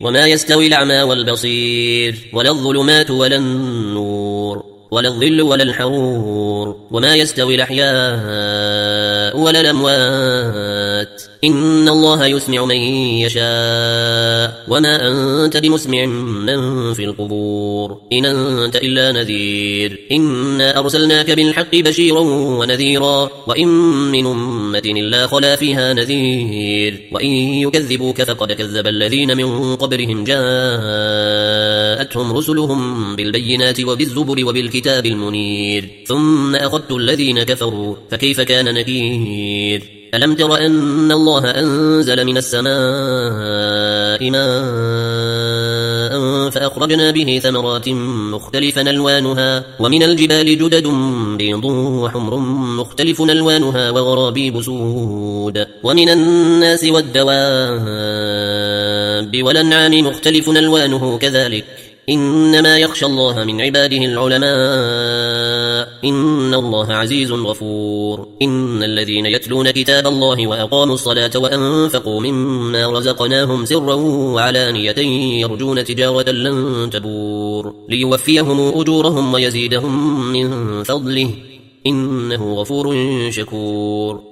وما يستوي الأعمى والبصير ولا الظلمات ولا النور ولا الظل ولا الحرور وما يستوي الأحياء ولا الأموات إن الله يسمع من يشاء وما أنت بمسمع من في القبور إن أنت إلا نذير إنا أرسلناك بالحق بشيرا ونذيرا وإن من أمة إلا خلا فيها نذير وإن يكذبوك فقد كذب الذين من قبلهم جاءتهم رسلهم بالبينات وبالزبر وبالكتاب المنير ثم أخذت الذين كفروا فكيف كان نكير ألم تر أن الله أنزل من السماء ماء فأخرجنا به ثمرات مختلفا ألوانها ومن الجبال جدد بيض وحمر مختلف ألوانها وغرابيب سود ومن الناس والدواب والأنعام مختلف ألوانه كذلك إنما يخشى الله من عباده العلماء إن الله عزيز غفور إن الذين يتلون كتاب الله وأقاموا الصلاة وأنفقوا مما رزقناهم سرا وعلانية يرجون تجارة لن تبور ليوفيهم أجورهم ويزيدهم من فضله إنه غفور شكور